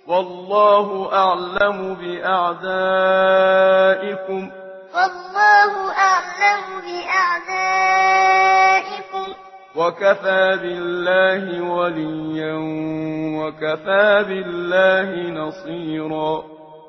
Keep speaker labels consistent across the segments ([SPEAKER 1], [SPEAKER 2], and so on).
[SPEAKER 1] والله أعلم بأعدائكم وكفى بالله وليا وكفى بالله نصيرا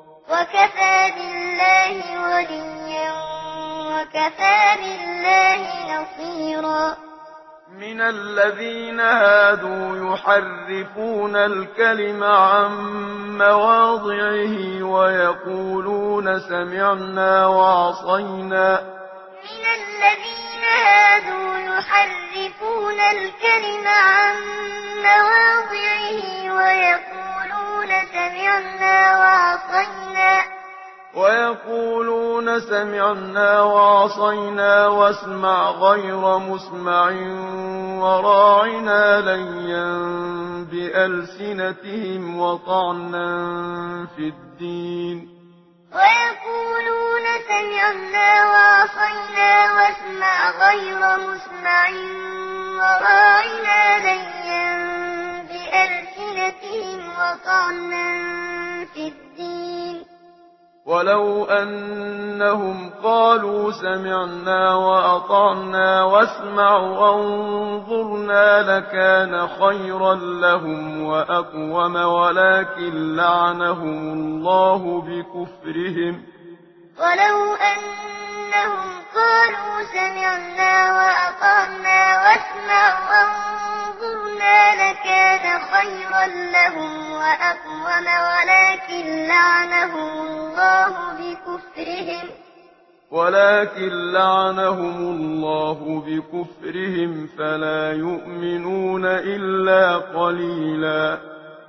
[SPEAKER 1] من الذين هادوا يحرفون الكلم عن مواضعه ويقولون سمعنا وعصينا واسمع غير مسمع وراعنا ليا بألسنتهم وطعنا في الدين ولو أنهم قالوا سمعنا وأطعنا واسمع وانظرنا لكان خيرا لهم وأقوم ولكن لعنهم الله بكفرهم فلا يؤمنون إلا قليلا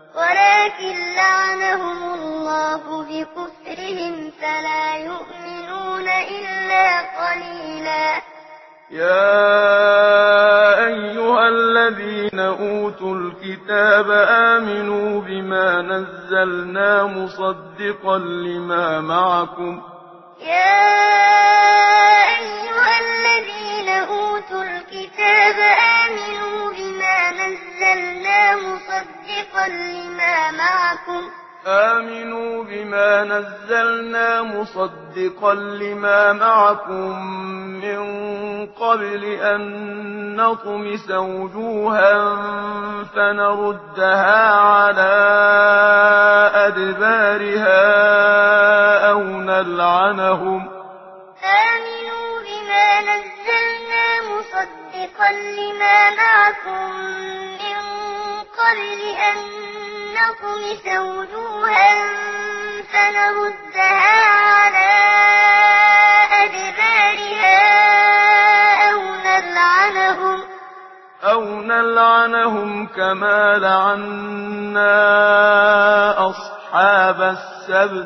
[SPEAKER 1] يا أيها الذين أوتوا الكتاب آمنوا بما نزلنا مصدقا لما معكم من قبل أن نطمس وجوها فنردها على أدبارها أو نلعنهم كما لعنا أصحاب السبت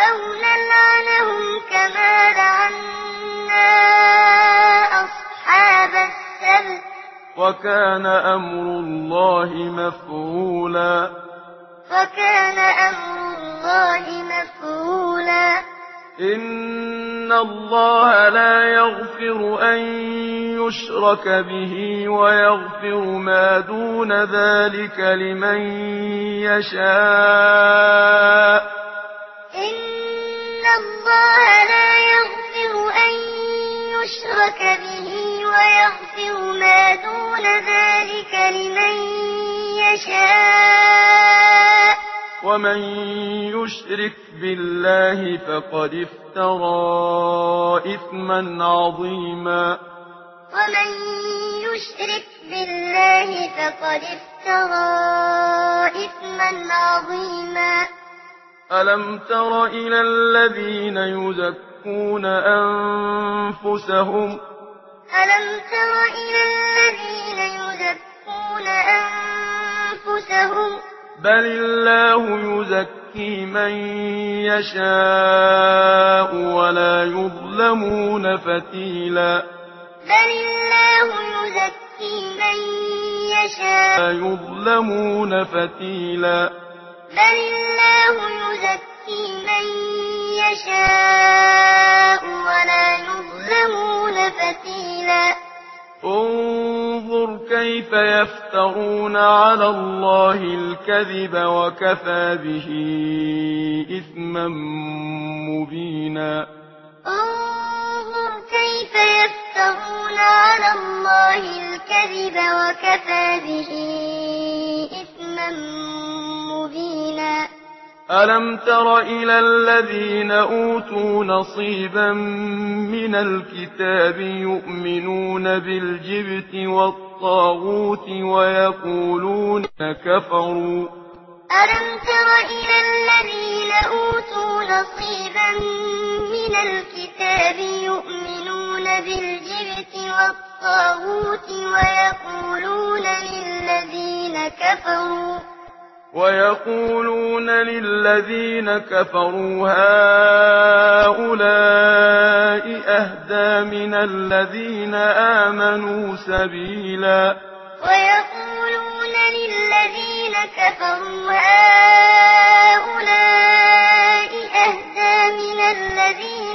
[SPEAKER 1] وكان أمر الله مفعولا إن الله لا يغفر أن يشرك به ويغفر ما دون ذلك لمن يشاء ومن يشرك بالله فقد افترى إثما عظيما ألم تر إلى الذين يزكون أنفسهم بل الله يزكي من يشاء ولا يظلمون فتيلا انظر كيف يفترون على الله الكذب وكفى به إثما مبينا
[SPEAKER 2] انظر كيف يفترون على الله الكذب وكفى به إثما مبينا
[SPEAKER 1] ألم تر إلى الذين أوتوا نصيبا من الكتاب يؤمنون بالجبت والطاغوت ويقولون كفروا
[SPEAKER 2] ألم تر إلى الذين أوتوا نصيبا من الكتاب يؤمنون بالجبت والطاغوت
[SPEAKER 1] ويقولون للذين كفروا هؤلاء أهدى من الذين آمنوا سبيلا
[SPEAKER 2] ويقولون للذين كفروا هؤلاء أهدى من الذين